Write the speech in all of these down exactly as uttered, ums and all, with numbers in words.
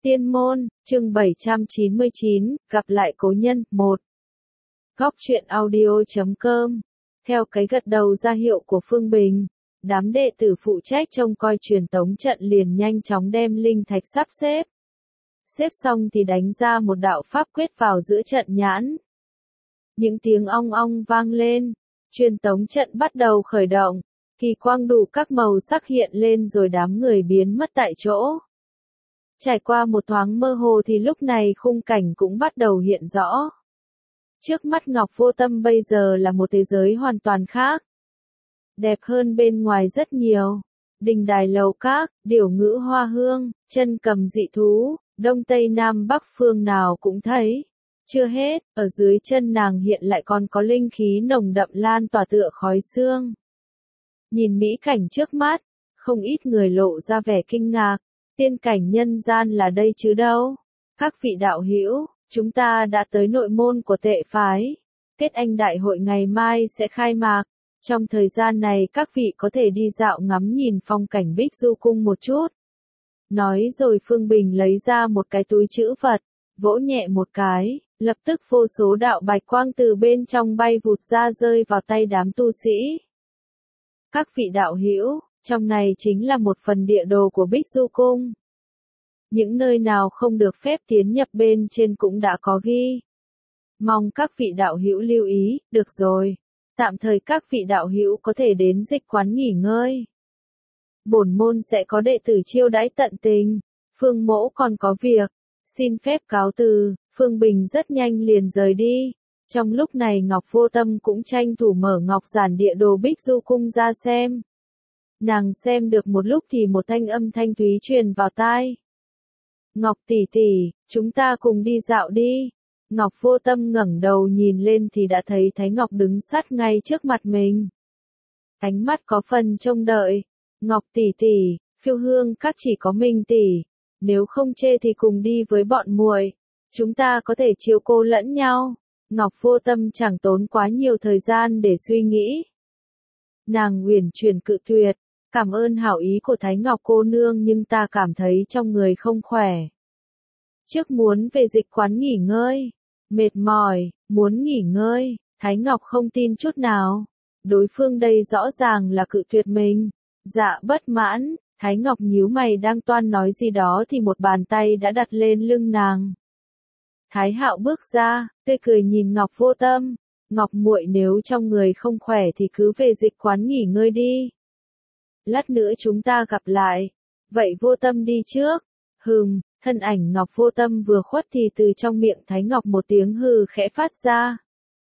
Tiên môn, chương bảy trăm chín mươi chín, gặp lại cố nhân, một. Góc truyện audio chấm com. Theo cái gật đầu ra hiệu của Phương Bình, đám đệ tử phụ trách trông coi truyền tống trận liền nhanh chóng đem linh thạch sắp xếp. Xếp xong thì đánh ra một đạo pháp quyết vào giữa trận nhãn. Những tiếng ong ong vang lên, truyền tống trận bắt đầu khởi động, kỳ quang đủ các màu sắc hiện lên rồi đám người biến mất tại chỗ. Trải qua một thoáng mơ hồ thì lúc này khung cảnh cũng bắt đầu hiện rõ. Trước mắt Ngọc Vô Tâm bây giờ là một thế giới hoàn toàn khác. Đẹp hơn bên ngoài rất nhiều. Đình đài lầu các, điểu ngữ hoa hương, chân cầm dị thú, đông tây nam bắc phương nào cũng thấy. Chưa hết, ở dưới chân nàng hiện lại còn có linh khí nồng đậm lan tỏa tựa khói sương. Nhìn mỹ cảnh trước mắt, không ít người lộ ra vẻ kinh ngạc. Tiên cảnh nhân gian là đây chứ đâu. Các vị đạo hữu, chúng ta đã tới nội môn của Tệ phái. Kết Anh đại hội ngày mai sẽ khai mạc. Trong thời gian này các vị có thể đi dạo ngắm nhìn phong cảnh Bích Du Cung một chút. Nói rồi Phương Bình lấy ra một cái túi trữ vật, vỗ nhẹ một cái, lập tức vô số đạo bạch quang từ bên trong bay vụt ra rơi vào tay đám tu sĩ. Các vị đạo hữu, trong này chính là một phần địa đồ của Bích Du Cung. Những nơi nào không được phép tiến nhập bên trên cũng đã có ghi. Mong các vị đạo hữu lưu ý, được rồi. Tạm thời các vị đạo hữu có thể đến dịch quán nghỉ ngơi. Bổn môn sẽ có đệ tử chiêu đãi tận tình. Phương mỗ còn có việc. Xin phép cáo từ. Phương Bình rất nhanh liền rời đi. Trong lúc này Ngọc Vô Tâm cũng tranh thủ mở ngọc giản địa đồ Bích Du Cung ra xem. Nàng xem được một lúc thì một thanh âm thanh thúy truyền vào tai. Ngọc tỷ tỷ, chúng ta cùng đi dạo đi. Ngọc Vô Tâm ngẩng đầu nhìn lên thì đã thấy Thái Ngọc đứng sát ngay trước mặt mình. Ánh mắt có phần trông đợi. Ngọc tỷ tỷ, Phiêu Hương các chỉ có mình tỷ, nếu không chê thì cùng đi với bọn muội. Chúng ta có thể chiếu cô lẫn nhau. Ngọc Vô Tâm chẳng tốn quá nhiều thời gian để suy nghĩ. Nàng uyển chuyển cự tuyệt. Cảm ơn hảo ý của Thái Ngọc cô nương nhưng ta cảm thấy trong người không khỏe. Trước muốn về dịch quán nghỉ ngơi. Mệt mỏi, muốn nghỉ ngơi. Thái Ngọc không tin chút nào. Đối phương đây rõ ràng là cự tuyệt mình. Dạ bất mãn, Thái Ngọc nhíu mày đang toan nói gì đó thì một bàn tay đã đặt lên lưng nàng. Thái Hạo bước ra, tươi cười nhìn Ngọc Vô Tâm. Ngọc muội nếu trong người không khỏe thì cứ về dịch quán nghỉ ngơi đi. Lát nữa chúng ta gặp lại. Vậy Vô Tâm đi trước. Hừm, thân ảnh Ngọc Vô Tâm vừa khuất thì từ trong miệng Thái Ngọc một tiếng hừ khẽ phát ra.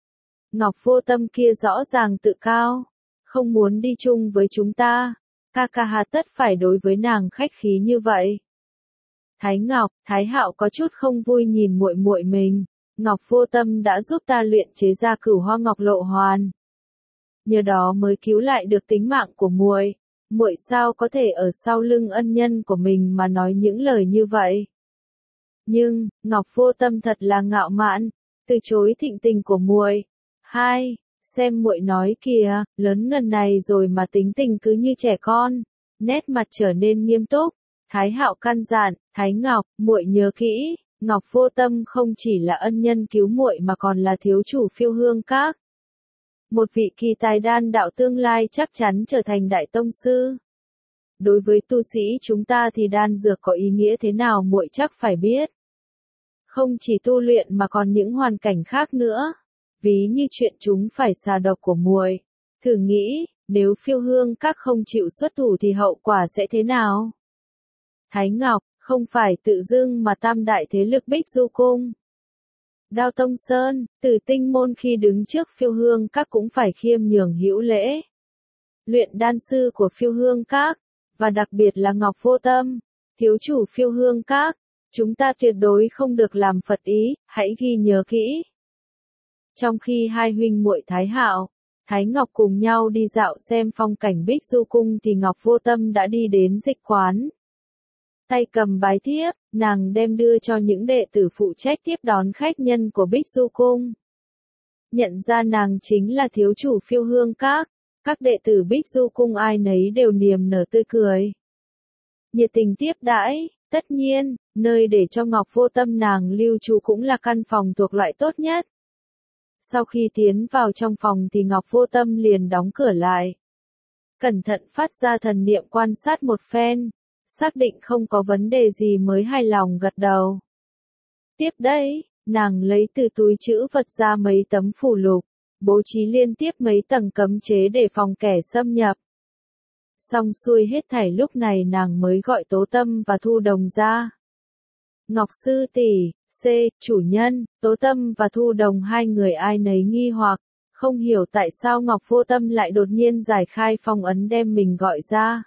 Ngọc Vô Tâm kia rõ ràng tự cao. Không muốn đi chung với chúng ta. Ca ca hà tất phải đối với nàng khách khí như vậy. Thái Ngọc, Thái Hạo có chút không vui nhìn muội muội mình. Ngọc Vô Tâm đã giúp ta luyện chế ra Cửu Hoa Ngọc Lộ Hoàn. Nhờ đó mới cứu lại được tính mạng của muội. Muội sao có thể ở sau lưng ân nhân của mình mà nói những lời như vậy? Nhưng, Ngọc Vô Tâm thật là ngạo mạn, từ chối thịnh tình của muội. Hai, xem muội nói kìa, lớn ngần này rồi mà tính tình cứ như trẻ con. Nét mặt trở nên nghiêm túc. Thái Hạo căn dặn, Thái Ngọc, muội nhớ kỹ, Ngọc Vô Tâm không chỉ là ân nhân cứu muội mà còn là thiếu chủ Phiêu Hương các. Một vị kỳ tài đan đạo tương lai chắc chắn trở thành đại tông sư. Đối với tu sĩ chúng ta thì đan dược có ý nghĩa thế nào muội chắc phải biết. Không chỉ tu luyện mà còn những hoàn cảnh khác nữa. Ví như chuyện chúng phải xà độc của muội. Thử nghĩ, nếu Phiêu Hương các không chịu xuất thủ thì hậu quả sẽ thế nào? Thái Ngọc, không phải tự dưng mà tam đại thế lực Bích Du Cung. Đao Tông Sơn, Tử Tinh môn khi đứng trước Phiêu Hương các cũng phải khiêm nhường hữu lễ. Luyện đan sư của Phiêu Hương các, và đặc biệt là Ngọc Vô Tâm, thiếu chủ Phiêu Hương các, chúng ta tuyệt đối không được làm phật ý, hãy ghi nhớ kỹ. Trong khi hai huynh muội Thái Hạo, Thái Ngọc cùng nhau đi dạo xem phong cảnh Bích Du Cung thì Ngọc Vô Tâm đã đi đến dịch quán. Tay cầm bái thiếp, nàng đem đưa cho những đệ tử phụ trách tiếp đón khách nhân của Bích Du Cung. Nhận ra nàng chính là thiếu chủ Phiêu Hương các, các đệ tử Bích Du Cung ai nấy đều niềm nở tươi cười. Nhiệt tình tiếp đãi, Tất nhiên, nơi để cho Ngọc Vô Tâm nàng lưu trú cũng là căn phòng thuộc loại tốt nhất. Sau khi tiến vào trong phòng thì Ngọc Vô Tâm liền đóng cửa lại. Cẩn thận phát ra thần niệm quan sát một phen, xác định không có vấn đề gì mới hài lòng gật đầu. Tiếp đấy, nàng lấy từ túi trữ vật ra mấy tấm phù lục, bố trí liên tiếp mấy tầng cấm chế để phòng kẻ xâm nhập. Xong xuôi hết thảy lúc này nàng mới gọi Tố Tâm và Thu Đồng ra. Ngọc sư tỷ, C, chủ nhân, Tố Tâm và Thu Đồng hai người ai nấy nghi hoặc, không hiểu tại sao Ngọc Vô Tâm lại đột nhiên giải khai phong ấn đem mình gọi ra.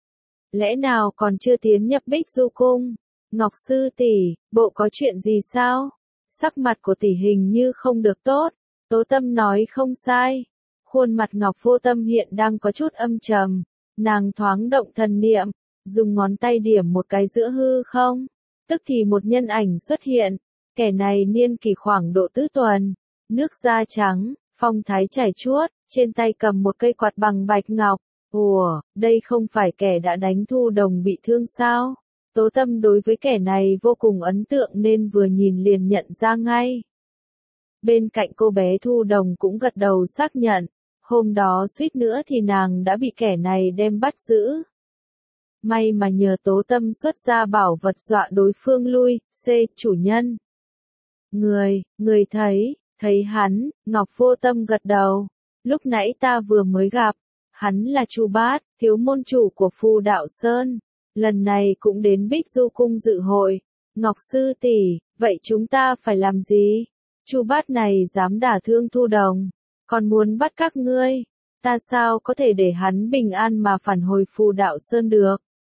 Lẽ nào còn chưa tiến nhập Bích Du Cung? Ngọc sư tỷ, bộ có chuyện gì sao? Sắc mặt của tỷ hình như không được tốt. Tố Tâm nói không sai. Khuôn mặt Ngọc Vô Tâm hiện đang có chút âm trầm. Nàng thoáng động thần niệm, dùng ngón tay điểm một cái giữa hư không. Tức thì một nhân ảnh xuất hiện. Kẻ này niên kỷ khoảng độ tứ tuần. Nước da trắng, phong thái chảy chuốt, trên tay cầm một cây quạt bằng bạch ngọc. Ủa, đây không phải kẻ đã đánh Thu Đồng bị thương sao? Tố Tâm đối với kẻ này vô cùng ấn tượng nên vừa nhìn liền nhận ra ngay. Bên cạnh cô bé Thu Đồng cũng gật đầu xác nhận, hôm đó suýt nữa thì nàng đã bị kẻ này đem bắt giữ. May mà nhờ Tố Tâm xuất ra bảo vật dọa đối phương lui, C, chủ nhân. Người, người thấy, thấy hắn, Ngọc Vô Tâm gật đầu, lúc nãy ta vừa mới gặp, hắn là Chu Bát, thiếu môn chủ của Phù Đạo Sơn. Lần này cũng đến Bích Du Cung dự hội. Ngọc sư tỷ, vậy chúng ta phải làm gì? Chu Bát này dám đả thương Thu Đồng, còn muốn bắt các ngươi, ta sao có thể để hắn bình an mà phản hồi Phù Đạo Sơn được?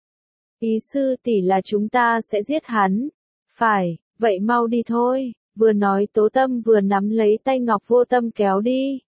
Ý sư tỷ là chúng ta sẽ giết hắn. Phải, vậy mau đi thôi. Vừa nói Tố Tâm vừa nắm lấy tay Ngọc Vô Tâm kéo đi.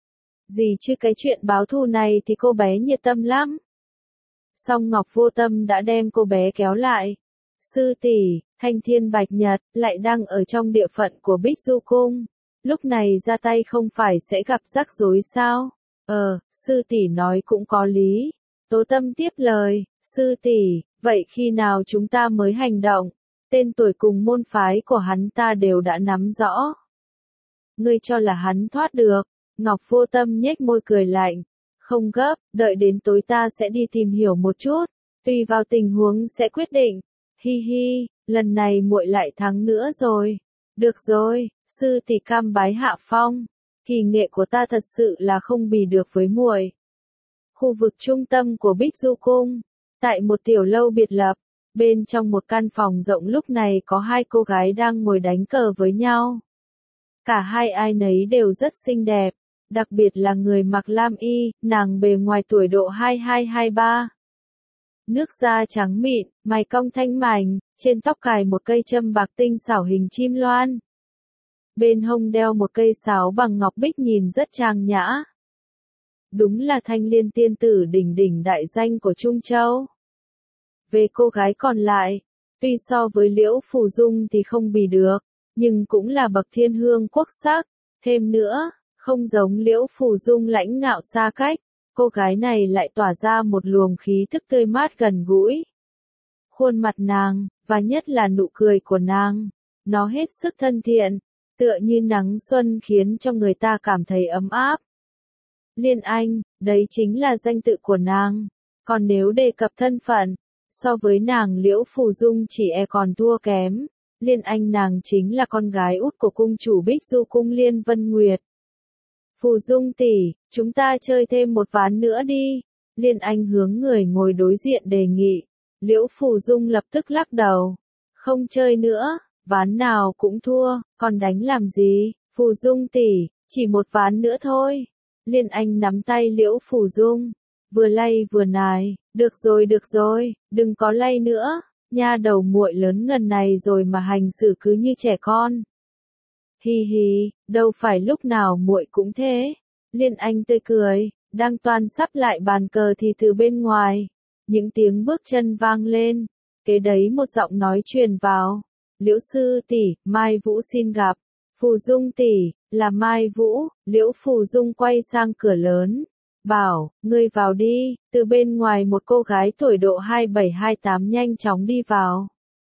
Gì chứ cái chuyện báo thù này thì cô bé nhiệt tâm lắm. Song Ngọc Vô Tâm đã đem cô bé kéo lại. Sư tỷ, Thanh Thiên Bạch Nhật, lại đang ở trong địa phận của Bích Du Cung. Lúc này ra tay không phải sẽ gặp rắc rối sao? Ờ, sư tỷ nói cũng có lý. Tố Tâm tiếp lời, sư tỷ, vậy khi nào chúng ta mới hành động? Tên tuổi cùng môn phái của hắn ta đều đã nắm rõ. Ngươi cho là hắn thoát được? Ngọc Vô Tâm nhếch môi cười lạnh. Không gấp, đợi đến tối ta sẽ đi tìm hiểu một chút, tùy vào tình huống sẽ quyết định. Hi hi, lần này muội lại thắng nữa rồi. Được rồi, sư tỷ cam bái hạ phong. Kỳ nghệ của ta thật sự là không bì được với muội. Khu vực trung tâm của Bích Du Cung, tại một tiểu lâu biệt lập, bên trong một căn phòng rộng lúc này có hai cô gái đang ngồi đánh cờ với nhau. Cả hai ai nấy đều rất xinh đẹp. Đặc biệt là người mặc lam y, nàng bề ngoài tuổi độ hai hai hai ba. Nước da trắng mịn, mày cong thanh mảnh, trên tóc cài một cây châm bạc tinh xảo hình chim loan. Bên hông đeo một cây sáo bằng ngọc bích nhìn rất trang nhã. Đúng là Thanh Liên tiên tử đỉnh đỉnh đại danh của Trung Châu. Về cô gái còn lại, tuy so với Liễu Phù Dung thì không bì được, nhưng cũng là bậc thiên hương quốc sắc, thêm nữa. Không giống Liễu Phù Dung lãnh ngạo xa cách, cô gái này lại tỏa ra một luồng khí thức tươi mát gần gũi. Khuôn mặt nàng, và nhất là nụ cười của nàng, nó hết sức thân thiện, tựa như nắng xuân khiến cho người ta cảm thấy ấm áp. Liên Anh, đấy chính là danh tự của nàng. Còn nếu đề cập thân phận, so với nàng Liễu Phù Dung chỉ e còn thua kém. Liên Anh nàng chính là con gái út của cung chủ Bích Du Cung Liên Vân Nguyệt. Phù Dung tỷ, chúng ta chơi thêm một ván nữa đi. Liên Anh hướng người ngồi đối diện đề nghị. Liễu Phù Dung lập tức lắc đầu. Không chơi nữa, ván nào cũng thua, còn đánh làm gì? Phù Dung tỷ, chỉ một ván nữa thôi. Liên Anh nắm tay Liễu Phù Dung, vừa lay vừa nài. Được rồi được rồi, đừng có lay nữa. Nha đầu muội lớn ngần này rồi mà hành xử cứ như trẻ con. Hi hi, đâu phải lúc nào muội cũng thế. Liên Anh tươi cười, đang toan sắp lại bàn cờ thì từ bên ngoài, những tiếng bước chân vang lên, kế đấy một giọng nói truyền vào. Liễu sư tỷ, Mai Vũ xin gặp. Phù Dung tỷ, là Mai Vũ. Liễu Phù Dung quay sang cửa lớn, bảo, ngươi vào đi. Từ bên ngoài một cô gái tuổi độ hai bảy hai tám nhanh chóng đi vào.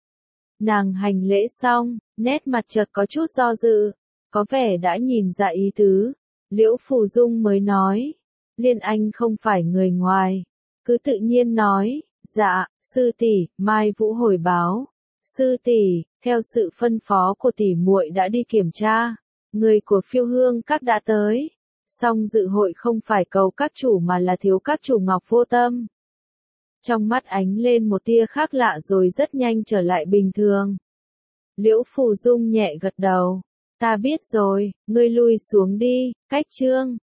Nàng hành lễ xong, nét mặt chợt có chút do dự, có vẻ đã nhìn ra ý tứ. Liễu Phù Dung mới nói, Liên Anh không phải người ngoài, cứ tự nhiên nói, dạ, sư tỷ, Mai Vũ hồi báo. Sư tỷ, theo sự phân phó của tỷ muội đã đi kiểm tra, người của Phiêu Hương các đã tới. Song dự hội không phải cầu các chủ mà là thiếu các chủ Ngọc Vô Tâm. Trong mắt ánh lên một tia khác lạ rồi rất nhanh trở lại bình thường. Liễu Phù Dung nhẹ gật đầu. Ta biết rồi, ngươi lui xuống đi, cách Trương.